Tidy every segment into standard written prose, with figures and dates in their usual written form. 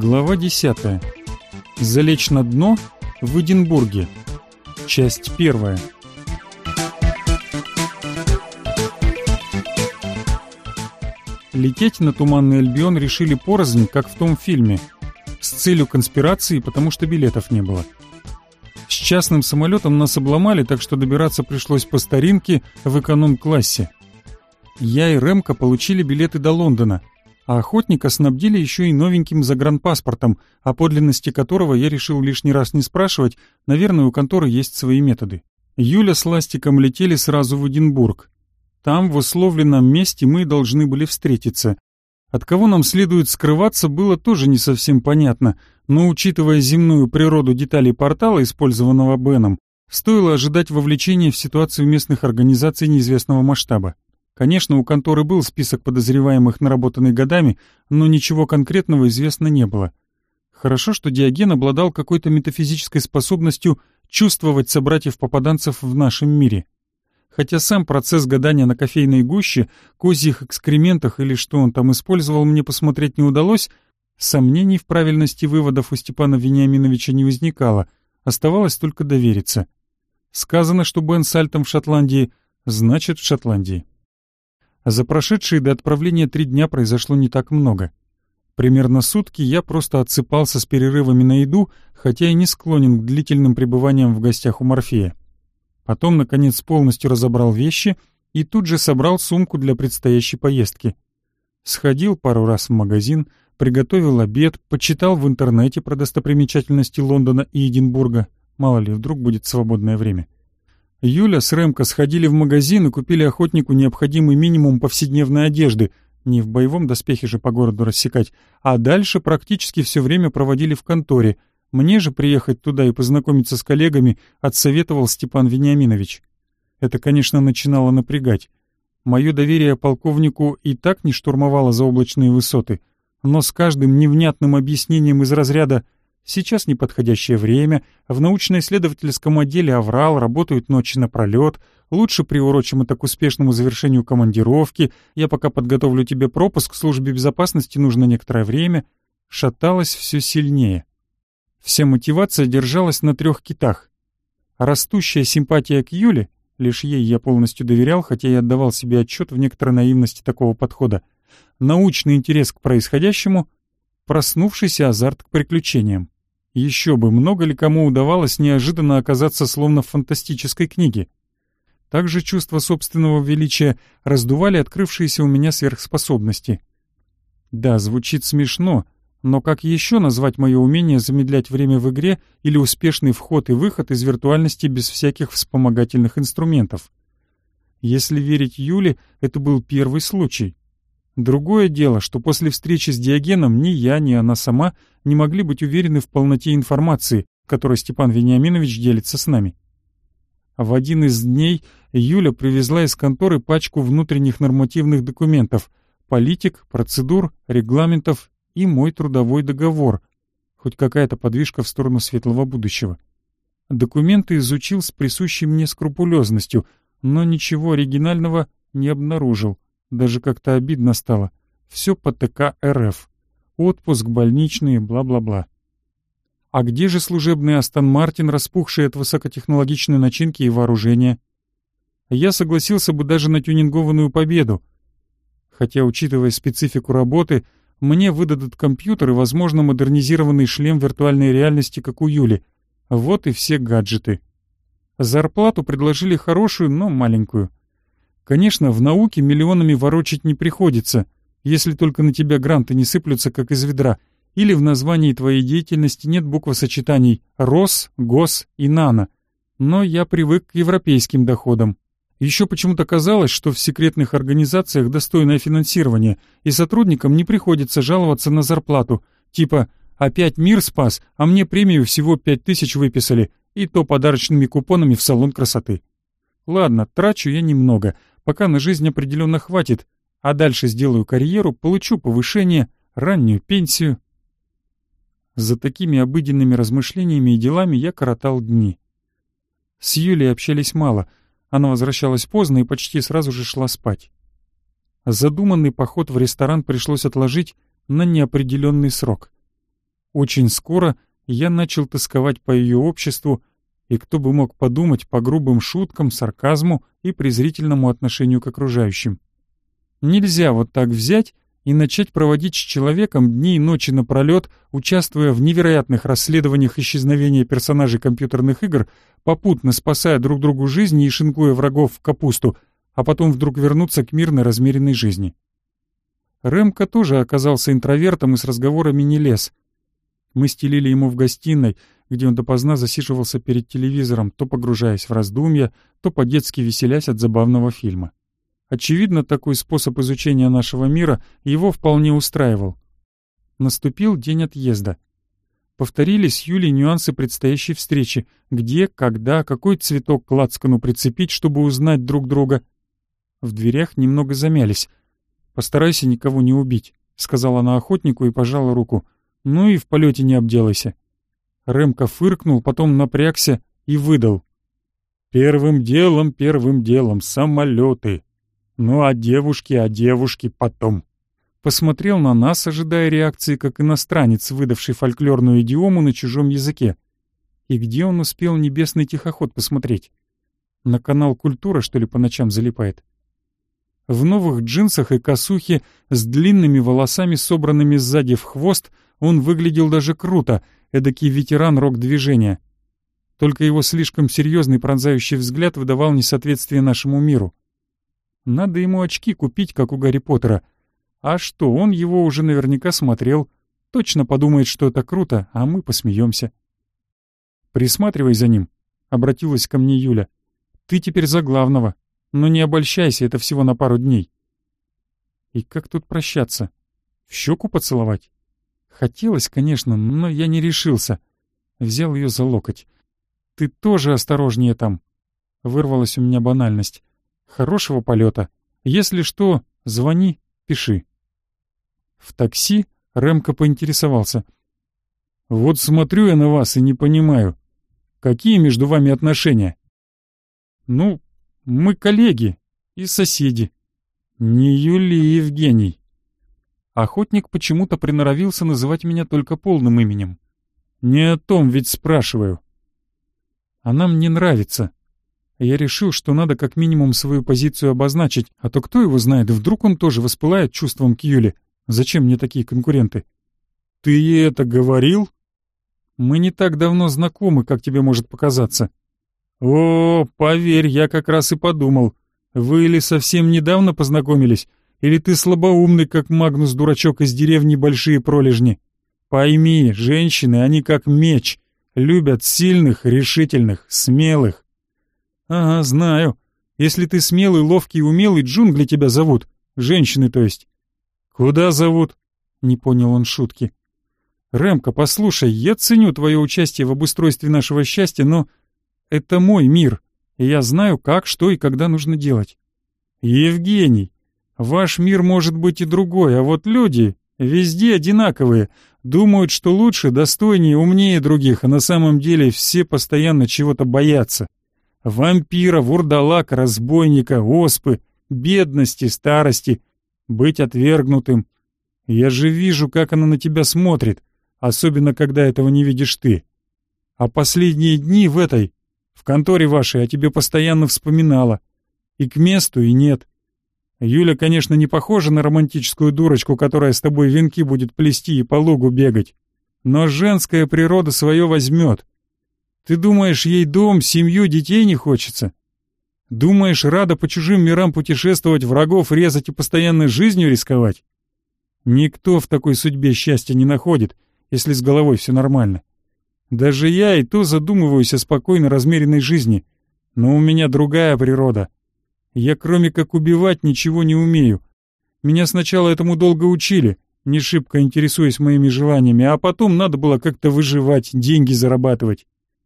Глава 10. Залечь на дно в Эдинбурге. Часть 1. Лететь на Туманный Альбион решили порознь, как в том фильме, с целью конспирации, потому что билетов не было. С частным самолетом нас обломали, так что добираться пришлось по старинке в эконом-классе. Я и Ремка получили билеты до Лондона, а охотника снабдили еще и новеньким загранпаспортом, о подлинности которого я решил лишний раз не спрашивать, наверное, у конторы есть свои методы. Юля с Ластиком летели сразу в Эдинбург. Там, в условленном месте, мы должны были встретиться. От кого нам следует скрываться, было тоже не совсем понятно, но, учитывая земную природу деталей портала, использованного Беном, стоило ожидать вовлечения в ситуацию местных организаций неизвестного масштаба. Конечно, у конторы был список подозреваемых, наработанный годами, но ничего конкретного известно не было. Хорошо, что Диоген обладал какой-то метафизической способностью чувствовать собратьев-попаданцев в нашем мире. Хотя сам процесс гадания на кофейной гуще, козьих экскрементах или что он там использовал, мне посмотреть не удалось, сомнений в правильности выводов у Степана Вениаминовича не возникало, оставалось только довериться. Сказано, что Бен с Альтом в Шотландии, значит в Шотландии. За прошедшие до отправления 3 дня произошло не так много. Примерно сутки я просто отсыпался с перерывами на еду, хотя и не склонен к длительным пребываниям в гостях у Морфея. Потом, наконец, полностью разобрал вещи и тут же собрал сумку для предстоящей поездки. Сходил пару раз в магазин, приготовил обед, почитал в интернете про достопримечательности Лондона и Эдинбурга, мало ли, вдруг будет свободное время. Юля с Ремко сходили в магазин и купили охотнику необходимый минимум повседневной одежды, не в боевом доспехе же по городу рассекать, а дальше практически все время проводили в конторе. Мне же приехать туда и познакомиться с коллегами отсоветовал Степан Вениаминович. Это, конечно, начинало напрягать. Мое доверие полковнику и так не штурмовало заоблачные высоты, но с каждым невнятным объяснением из разряда «сейчас неподходящее время», в научно-исследовательском отделе аврал, работают ночи напролет, лучше приурочим это к успешному завершению командировки, я пока подготовлю тебе пропуск, службе безопасности нужно некоторое время, шаталось все сильнее. Вся мотивация держалась на 3 китах. Растущая симпатия к Юле, лишь ей я полностью доверял, хотя и отдавал себе отчет в некоторой наивности такого подхода, научный интерес к происходящему, проснувшийся азарт к приключениям. Еще бы, много ли кому удавалось неожиданно оказаться словно в фантастической книге. Также чувство собственного величия раздували открывшиеся у меня сверхспособности. Да, звучит смешно, но как еще назвать мое умение замедлять время в игре или успешный вход и выход из виртуальности без всяких вспомогательных инструментов? Если верить Юле, это был первый случай. Другое дело, что после встречи с Диогеном ни я, ни она сама не могли быть уверены в полноте информации, которой Степан Вениаминович делится с нами. В один из дней Юля привезла из конторы пачку внутренних нормативных документов, политик, процедур, регламентов и мой трудовой договор, хоть какая-то подвижка в сторону светлого будущего. Документы изучил с присущей мне скрупулезностью, но ничего оригинального не обнаружил. Даже как-то обидно стало. Все по ТК РФ. Отпуск, больничные, бла-бла-бла. А где же служебный Астон Мартин, распухший от высокотехнологичной начинки и вооружения? Я согласился бы даже на тюнингованную Победу. Хотя, учитывая специфику работы, мне выдадут компьютер и, возможно, модернизированный шлем виртуальной реальности, как у Юли. Вот и все гаджеты. Зарплату предложили хорошую, но маленькую. Конечно, в науке миллионами ворочать не приходится, если только на тебя гранты не сыплются, как из ведра, или в названии твоей деятельности нет буквосочетаний «Рос», «Гос» и «Нано». Но я привык к европейским доходам. Еще почему-то казалось, что в секретных организациях достойное финансирование, и сотрудникам не приходится жаловаться на зарплату, типа «опять мир спас, а мне премию всего 5000 выписали, и то подарочными купонами в салон красоты». Ладно, трачу я немного, пока на жизнь определенно хватит, а дальше сделаю карьеру, получу повышение, раннюю пенсию. За такими обыденными размышлениями и делами я коротал дни. С Юлей общались мало, она возвращалась поздно и почти сразу же шла спать. Задуманный поход в ресторан пришлось отложить на неопределенный срок. Очень скоро я начал тосковать по ее обществу, и кто бы мог подумать по грубым шуткам, сарказму и презрительному отношению к окружающим. Нельзя вот так взять и начать проводить с человеком дни и ночи напролет, участвуя в невероятных расследованиях исчезновения персонажей компьютерных игр, попутно спасая друг другу жизни и шинкуя врагов в капусту, а потом вдруг вернуться к мирной размеренной жизни. Рэмко тоже оказался интровертом и с разговорами не лез. Мы стелили ему в гостиной, где он допоздна засиживался перед телевизором, то погружаясь в раздумья, то по-детски веселясь от забавного фильма. Очевидно, такой способ изучения нашего мира его вполне устраивал. Наступил день отъезда. Повторились с Юлей нюансы предстоящей встречи, где, когда, какой цветок к лацкану прицепить, чтобы узнать друг друга. В дверях немного замялись. «Постарайся никого не убить», — сказала она охотнику и пожала руку. «Ну и в полете не обделайся». Рэмко фыркнул, потом напрягся и выдал. первым делом самолеты. Ну а девушки потом». Посмотрел на нас, ожидая реакции, как иностранец, выдавший фольклорную идиому на чужом языке. И где он успел небесный тихоход посмотреть? На канал «Культура», что ли, по ночам залипает? В новых джинсах и косухе, с длинными волосами, собранными сзади в хвост, он выглядел даже круто, эдакий ветеран рок-движения. Только его слишком серьезный пронзающий взгляд выдавал несоответствие нашему миру. Надо ему очки купить, как у Гарри Поттера. А что, он его уже наверняка смотрел. Точно подумает, что это круто, а мы посмеемся. «Присматривай за ним», — обратилась ко мне Юля. «Ты теперь за главного. Но не обольщайся, это всего на пару дней». И как тут прощаться? В щеку поцеловать? Хотелось, конечно, но я не решился. Взял ее за локоть. «Ты тоже осторожнее там». Вырвалась у меня банальность. «Хорошего полета. Если что, звони, пиши». В такси Рэмко поинтересовался. «Вот смотрю я на вас и не понимаю. Какие между вами отношения?» «Ну, мы коллеги и соседи». «Не Юли, Евгений». Охотник почему-то приноровился называть меня только полным именем. «Не о том ведь спрашиваю». «Она мне нравится». Я решил, что надо как минимум свою позицию обозначить, а то кто его знает, вдруг он тоже воспылает чувством к Юле. Зачем мне такие конкуренты? «Ты ей это говорил?» «Мы не так давно знакомы, как тебе может показаться». «О, поверь, я как раз и подумал. Вы или совсем недавно познакомились, или ты слабоумный, как Магнус-дурачок из деревни Большие Пролежни. Пойми, женщины, они как меч, любят сильных, решительных, смелых». «Ага, знаю. Если ты смелый, ловкий и умелый, джунгли тебя зовут. Женщины, то есть». «Куда зовут?» — не понял он шутки. «Рэмко, послушай, я ценю твое участие в обустройстве нашего счастья, но это мой мир, и я знаю, как, что и когда нужно делать». «Евгений, ваш мир может быть и другой, а вот люди везде одинаковые, думают, что лучше, достойнее, умнее других, а на самом деле все постоянно чего-то боятся. Вампира, вурдалака, разбойника, оспы, бедности, старости, быть отвергнутым. Я же вижу, как она на тебя смотрит, особенно когда этого не видишь ты. А последние дни в конторе вашей о тебе постоянно вспоминала. И к месту, и нет. Юля, конечно, не похожа на романтическую дурочку, которая с тобой венки будет плести и по лугу бегать. Но женская природа свое возьмет. Ты думаешь, ей дом, семью, детей не хочется? Думаешь, рада по чужим мирам путешествовать, врагов резать и постоянно жизнью рисковать? Никто в такой судьбе счастья не находит, если с головой все нормально. Даже я и то задумываюсь о спокойной, размеренной жизни. Но у меня другая природа. Я кроме как убивать ничего не умею. Меня сначала этому долго учили, не шибко интересуясь моими желаниями, а потом надо было как-то выживать, деньги зарабатывать.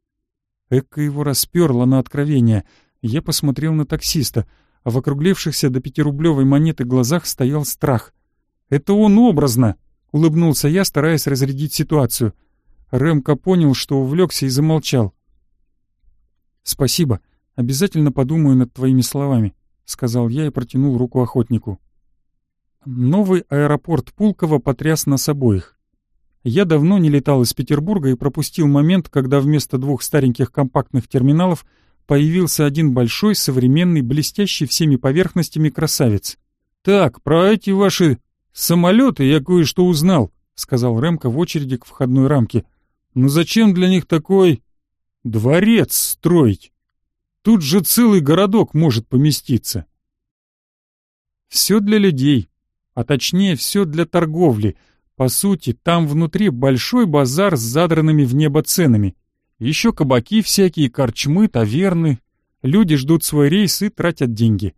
Эка его расперло на откровение. Я посмотрел на таксиста, а в округлившихся до 5-рублевой монеты глазах стоял страх. «Это он образно!» — улыбнулся я, стараясь разрядить ситуацию. Рэмко понял, что увлекся и замолчал. «Спасибо, обязательно подумаю над твоими словами», — сказал я и протянул руку охотнику. Новый аэропорт Пулково потряс нас обоих. Я давно не летал из Петербурга и пропустил момент, когда вместо 2 стареньких компактных терминалов появился один большой, современный, блестящий всеми поверхностями красавец. «Так, про эти ваши самолеты я кое-что узнал», — сказал Рэмко в очереди к входной рамке. «Но зачем для них такой дворец строить? Тут же целый городок может поместиться». Все для людей, а точнее все для торговли. По сути, там внутри большой базар с задранными в небо ценами. Еще кабаки всякие, корчмы, таверны. Люди ждут свой рейс и тратят деньги.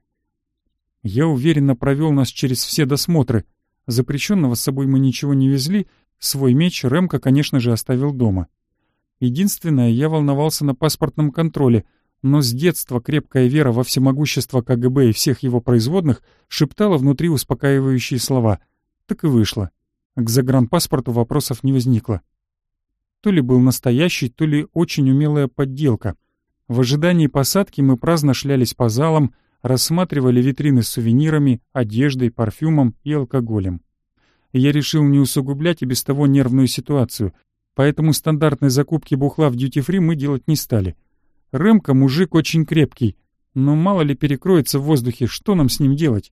Я уверенно провел нас через все досмотры. Запрещенного с собой мы ничего не везли, свой меч Рэмко, конечно же, оставил дома. Единственное, я волновался на паспортном контроле, но с детства крепкая вера во всемогущество КГБ и всех его производных шептала внутри успокаивающие слова. Так и вышло. К загранпаспорту вопросов не возникло. То ли был настоящий, то ли очень умелая подделка. В ожидании посадки мы праздно шлялись по залам, рассматривали витрины с сувенирами, одеждой, парфюмом и алкоголем. Я решил не усугублять и без того нервную ситуацию, поэтому стандартной закупки бухла в дьюти-фри мы делать не стали. Рэмко мужик очень крепкий, но мало ли перекроется в воздухе, что нам с ним делать?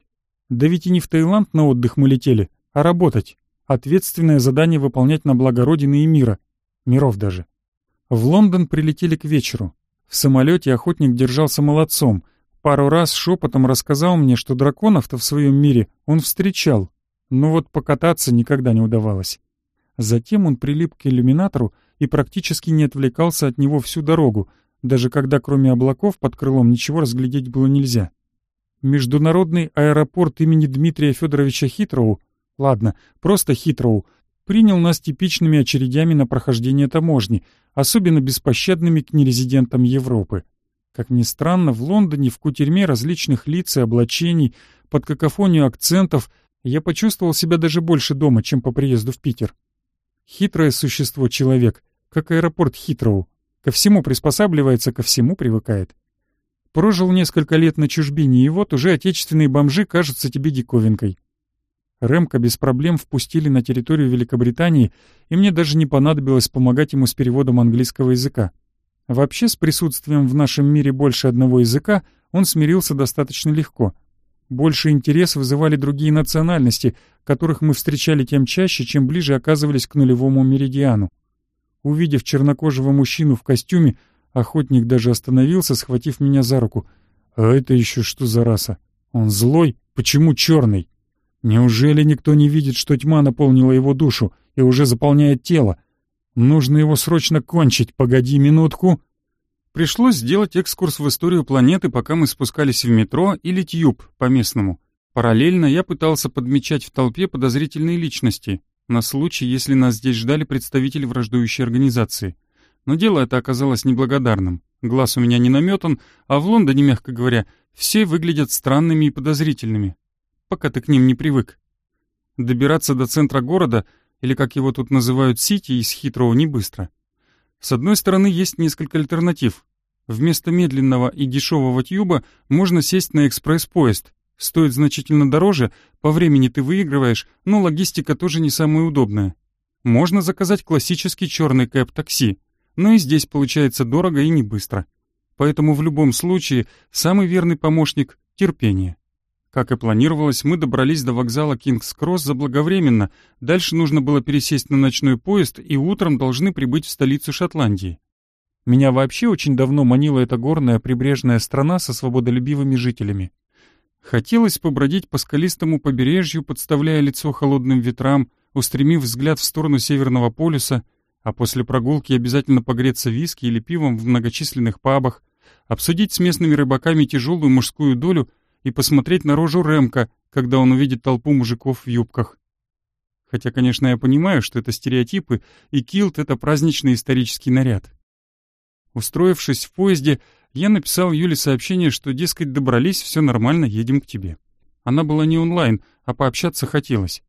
Да ведь и не в Таиланд на отдых мы летели, а работать. Ответственное задание выполнять на благо Родины и мира. Миров даже. В Лондон прилетели к вечеру. В самолете охотник держался молодцом. Пару раз шепотом рассказал мне, что драконов-то в своем мире он встречал. Но вот покататься никогда не удавалось. Затем он прилип к иллюминатору и практически не отвлекался от него всю дорогу, даже когда кроме облаков под крылом ничего разглядеть было нельзя. Международный аэропорт имени Дмитрия Федоровича Хитроу, ладно, просто Хитроу, принял нас типичными очередями на прохождение таможни, особенно беспощадными к нерезидентам Европы. Как ни странно, в Лондоне в кутерьме различных лиц и облачений, под какофонию акцентов, я почувствовал себя даже больше дома, чем по приезду в Питер. Хитрое существо человек, как аэропорт Хитроу. Ко всему приспосабливается, ко всему привыкает. Прожил несколько лет на чужбине, и вот уже отечественные бомжи кажутся тебе диковинкой. Рэмко без проблем впустили на территорию Великобритании, и мне даже не понадобилось помогать ему с переводом английского языка. Вообще, с присутствием в нашем мире больше одного языка он смирился достаточно легко. Больше интерес вызывали другие национальности, которых мы встречали тем чаще, чем ближе оказывались к нулевому меридиану. Увидев чернокожего мужчину в костюме, охотник даже остановился, схватив меня за руку. «А это еще что за раса? Он злой? Почему черный? Неужели никто не видит, что тьма наполнила его душу и уже заполняет тело? Нужно его срочно кончить, погоди минутку». Пришлось сделать экскурс в историю планеты, пока мы спускались в метро или тьюб по-местному. Параллельно я пытался подмечать в толпе подозрительные личности, на случай, если нас здесь ждали представители враждующей организации. Но дело это оказалось неблагодарным. Глаз у меня не наметан, а в Лондоне, мягко говоря, все выглядят странными и подозрительными. Пока ты к ним не привык. Добираться до центра города, или как его тут называют Сити, из Хитроу не быстро. С одной стороны, есть несколько альтернатив. Вместо медленного и дешевого тьюба можно сесть на экспресс-поезд. Стоит значительно дороже, по времени ты выигрываешь, но логистика тоже не самая удобная. Можно заказать классический черный кэб-такси, но и здесь получается дорого и не быстро. Поэтому в любом случае самый верный помощник — терпение. Как и планировалось, мы добрались до вокзала Кингс-Кросс заблаговременно, дальше нужно было пересесть на ночной поезд и утром должны прибыть в столицу Шотландии. Меня вообще очень давно манила эта горная прибрежная страна со свободолюбивыми жителями. Хотелось побродить по скалистому побережью, подставляя лицо холодным ветрам, устремив взгляд в сторону Северного полюса, а после прогулки обязательно погреться виски или пивом в многочисленных пабах, обсудить с местными рыбаками тяжелую мужскую долю и посмотреть на рожу Рэмко, когда он увидит толпу мужиков в юбках. Хотя, конечно, я понимаю, что это стереотипы, и килт — это праздничный исторический наряд. Устроившись в поезде, я написал Юле сообщение, что, дескать, добрались, все нормально, едем к тебе. Она была не онлайн, а пообщаться хотелось.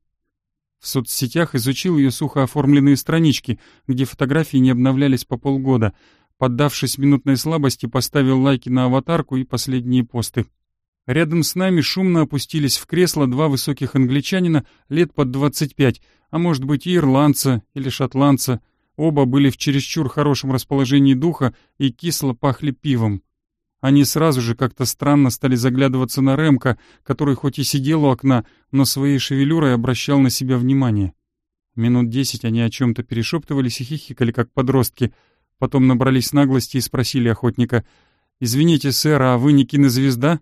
В соцсетях изучил ее сухо оформленные странички, где фотографии не обновлялись по полгода. Поддавшись минутной слабости, поставил лайки на аватарку и последние посты. Рядом с нами шумно опустились в кресло 2 высоких англичанина лет под 25, а может быть и ирландца или шотландца. Оба были в чересчур хорошем расположении духа и кисло пахли пивом. Они сразу же как-то странно стали заглядываться на Рэмка, который хоть и сидел у окна, но своей шевелюрой обращал на себя внимание. Минут 10 они о чем-то перешептывались и хихикали, как подростки. Потом набрались наглости и спросили охотника: «Извините, сэр, а вы не кинозвезда?»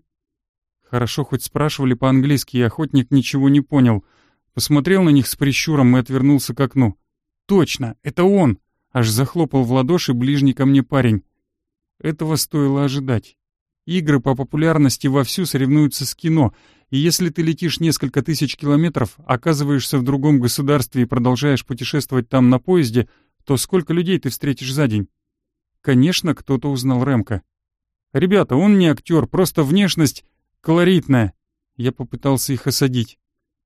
Хорошо хоть спрашивали по-английски, и охотник ничего не понял. Посмотрел на них с прищуром и отвернулся к окну. «Точно, это он!» Аж захлопал в ладоши ближний ко мне парень. Этого стоило ожидать. Игры по популярности вовсю соревнуются с кино, и если ты летишь несколько тысяч километров, оказываешься в другом государстве и продолжаешь путешествовать там на поезде, то сколько людей ты встретишь за день? Конечно, кто-то узнал Рэмка. «Ребята, он не актер, просто внешность колоритная». Я попытался их осадить.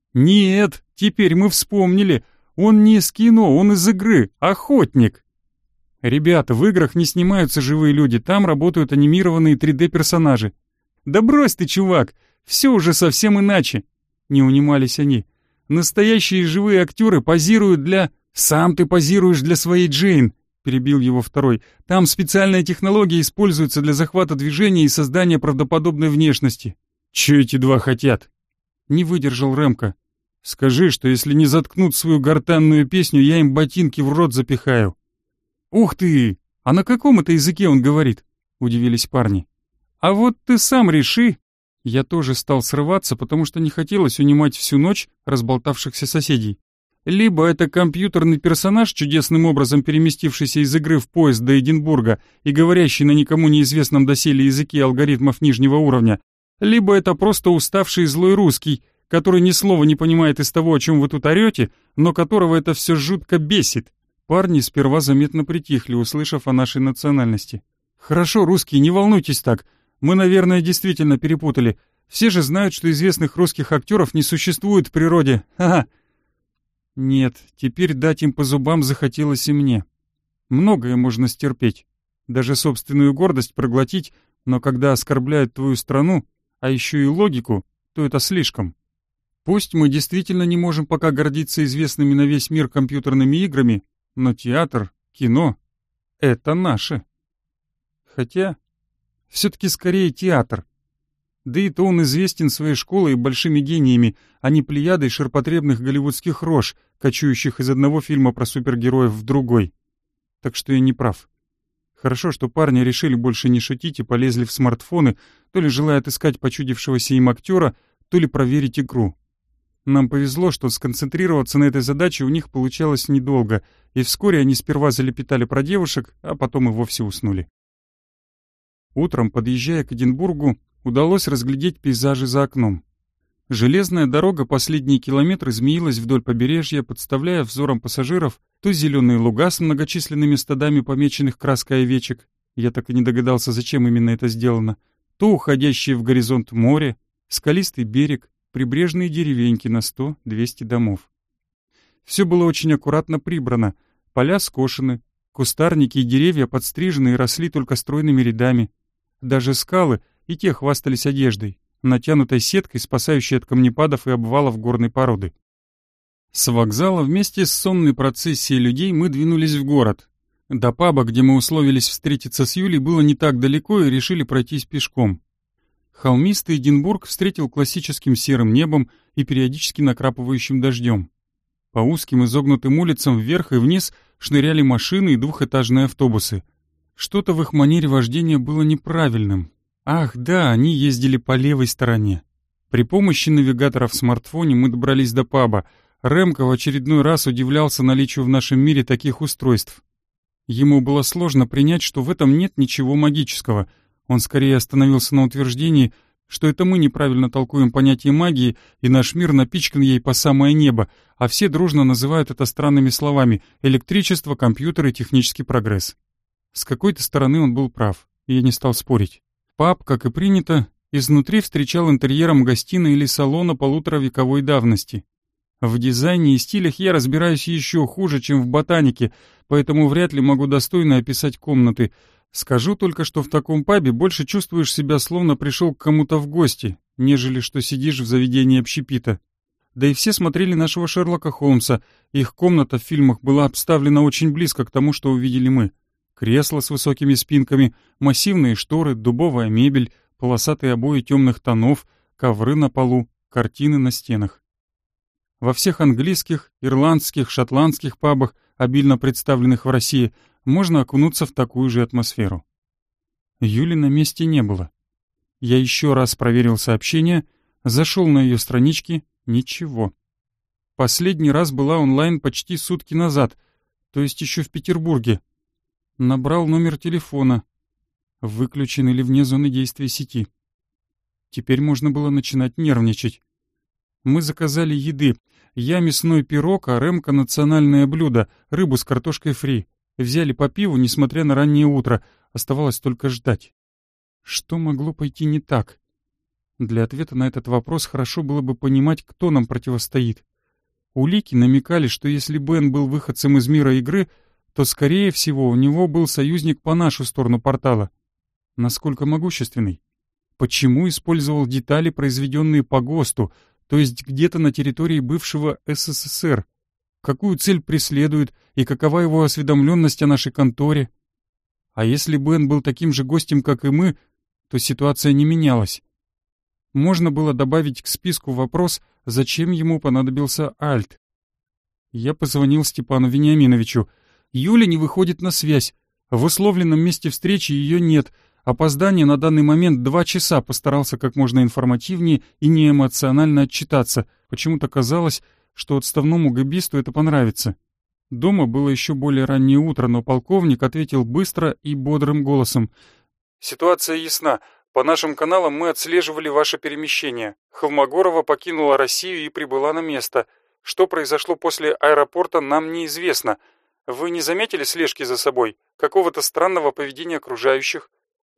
«Нет, теперь мы вспомнили. Он не из кино, он из игры, охотник». «Ребята, в играх не снимаются живые люди, там работают анимированные 3D-персонажи». «Да брось ты, чувак, все уже совсем иначе», — не унимались они. «Настоящие живые актеры позируют для...» «Сам ты позируешь для своей Джейн», — перебил его второй. «Там специальная технология используется для захвата движения и создания правдоподобной внешности». «Че эти два хотят?» Не выдержал Рэмка. «Скажи, что если не заткнут свою гортанную песню, я им ботинки в рот запихаю». «Ух ты! А на каком это языке он говорит?» — удивились парни. «А вот ты сам реши». Я тоже стал срываться, потому что не хотелось унимать всю ночь разболтавшихся соседей. Либо это компьютерный персонаж, чудесным образом переместившийся из игры в поезд до Эдинбурга и говорящий на никому неизвестном доселе языке алгоритмов нижнего уровня, либо это просто уставший злой русский, который ни слова не понимает из того, о чем вы тут орете, но которого это все жутко бесит. Парни сперва заметно притихли, услышав о нашей национальности. «Хорошо, русские, не волнуйтесь так. Мы, наверное, действительно перепутали. Все же знают, что известных русских актеров не существует в природе. Ха-ха!» Нет, теперь дать им по зубам захотелось и мне. Многое можно стерпеть. Даже собственную гордость проглотить, но когда оскорбляют твою страну, а еще и логику, то это слишком. Пусть мы действительно не можем пока гордиться известными на весь мир компьютерными играми, но театр, кино — это наше. Хотя, все-таки скорее театр. Да и то он известен своей школой и большими гениями, а не плеядой ширпотребных голливудских рож, кочующих из одного фильма про супергероев в другой. Так что я не прав. Хорошо, что парни решили больше не шутить и полезли в смартфоны, то ли желая отыскать почудившегося им актера, то ли проверить игру. Нам повезло, что сконцентрироваться на этой задаче у них получалось недолго, и вскоре они сперва залепетали про девушек, а потом и вовсе уснули. Утром, подъезжая к Эдинбургу, удалось разглядеть пейзажи за окном. Железная дорога последние километры змеилась вдоль побережья, подставляя взором пассажиров то зеленые луга с многочисленными стадами помеченных краской овечек, я так и не догадался, зачем именно это сделано, то уходящее в горизонт море, скалистый берег, прибрежные деревеньки на 100-200 домов. Все было очень аккуратно прибрано, поля скошены, кустарники и деревья подстрижены и росли только стройными рядами. Даже скалы и те хвастались одеждой, натянутой сеткой, спасающей от камнепадов и обвалов горной породы. С вокзала вместе с сонной процессией людей мы двинулись в город. До паба, где мы условились встретиться с Юлей, было не так далеко и решили пройтись пешком. Холмистый Эдинбург встретил классическим серым небом и периодически накрапывающим дождем. По узким изогнутым улицам вверх и вниз шныряли машины и двухэтажные автобусы. Что-то в их манере вождения было неправильным. Ах, да, они ездили по левой стороне. При помощи навигатора в смартфоне мы добрались до паба. Рэмко в очередной раз удивлялся наличию в нашем мире таких устройств. Ему было сложно принять, что в этом нет ничего магического. Он скорее остановился на утверждении, что это мы неправильно толкуем понятие магии, и наш мир напичкан ей по самое небо, а все дружно называют это странными словами: электричество, компьютеры, технический прогресс. С какой-то стороны он был прав, и я не стал спорить. Паб, как и принято, изнутри встречал интерьером гостиной или салона полуторавековой давности. В дизайне и стилях я разбираюсь еще хуже, чем в ботанике, поэтому вряд ли могу достойно описать комнаты. Скажу только, что в таком пабе больше чувствуешь себя, словно пришел к кому-то в гости, нежели что сидишь в заведении общепита. Да и все смотрели нашего Шерлока Холмса. Их комната в фильмах была обставлена очень близко к тому, что увидели мы. Кресла с высокими спинками, массивные шторы, дубовая мебель, полосатые обои темных тонов, ковры на полу, картины на стенах. Во всех английских, ирландских, шотландских пабах, обильно представленных в России, можно окунуться в такую же атмосферу. Юли на месте не было. Я еще раз проверил сообщение, зашел на ее странички — ничего. Последний раз была онлайн почти сутки назад, то есть еще в Петербурге. Набрал номер телефона. Выключен или вне зоны действия сети. Теперь можно было начинать нервничать. Мы заказали еды. Я мясной пирог, а Ремка национальное блюдо — рыбу с картошкой фри. Взяли по пиву, несмотря на раннее утро. Оставалось только ждать. Что могло пойти не так? Для ответа на этот вопрос хорошо было бы понимать, кто нам противостоит. Улики намекали, что если Бен был выходцем из мира игры, то, скорее всего, у него был союзник по нашу сторону портала. Насколько могущественный? Почему использовал детали, произведенные по ГОСТу, то есть где-то на территории бывшего СССР? Какую цель преследует и какова его осведомленность о нашей конторе? А если Бен был таким же гостем, как и мы, то ситуация не менялась. Можно было добавить к списку вопрос, зачем ему понадобился Альт. Я позвонил Степану Вениаминовичу. Юля не выходит на связь. В условленном месте встречи ее нет. Опоздание на данный момент 2 часа. Постарался как можно информативнее и неэмоционально отчитаться. Почему-то казалось, что отставному гэбисту это понравится. Дома было еще более раннее утро, но полковник ответил быстро и бодрым голосом. «Ситуация ясна. По нашим каналам мы отслеживали ваше перемещение. Холмогорова покинула Россию и прибыла на место. Что произошло после аэропорта, нам неизвестно. Вы не заметили слежки за собой? Какого-то странного поведения окружающих?»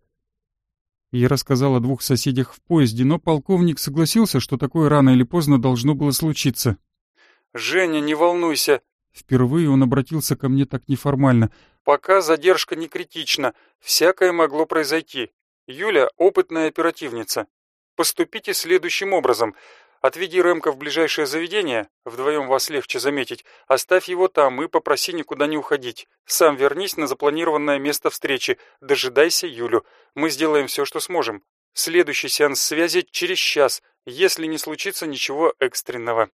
Я рассказал о 2 соседях в поезде, но полковник согласился, что такое рано или поздно должно было случиться. «Женя, не волнуйся». Впервые он обратился ко мне так неформально. «Пока задержка не критична. Всякое могло произойти. Юля — опытная оперативница. Поступите следующим образом. Отведи Ремка в ближайшее заведение, вдвоем вас легче заметить, оставь его там и попроси никуда не уходить. Сам вернись на запланированное место встречи, дожидайся Юлю. Мы сделаем все, что сможем. Следующий сеанс связи через час, если не случится ничего экстренного».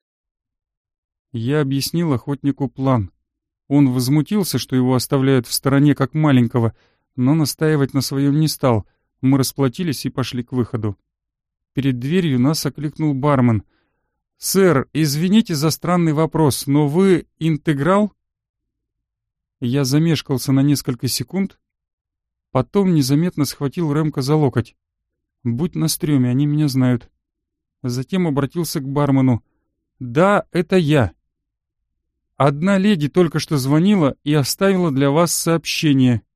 Я объяснил охотнику план. Он возмутился, что его оставляют в стороне как маленького, но настаивать на своем не стал. Мы расплатились и пошли к выходу. Перед дверью нас окликнул бармен. «Сэр, извините за странный вопрос, но вы интеграл?» Я замешкался на несколько секунд, потом незаметно схватил Ремка за локоть. «Будь на стреме, они меня знают». Затем обратился к бармену. «Да, это я. Одна леди только что звонила и оставила для вас сообщение».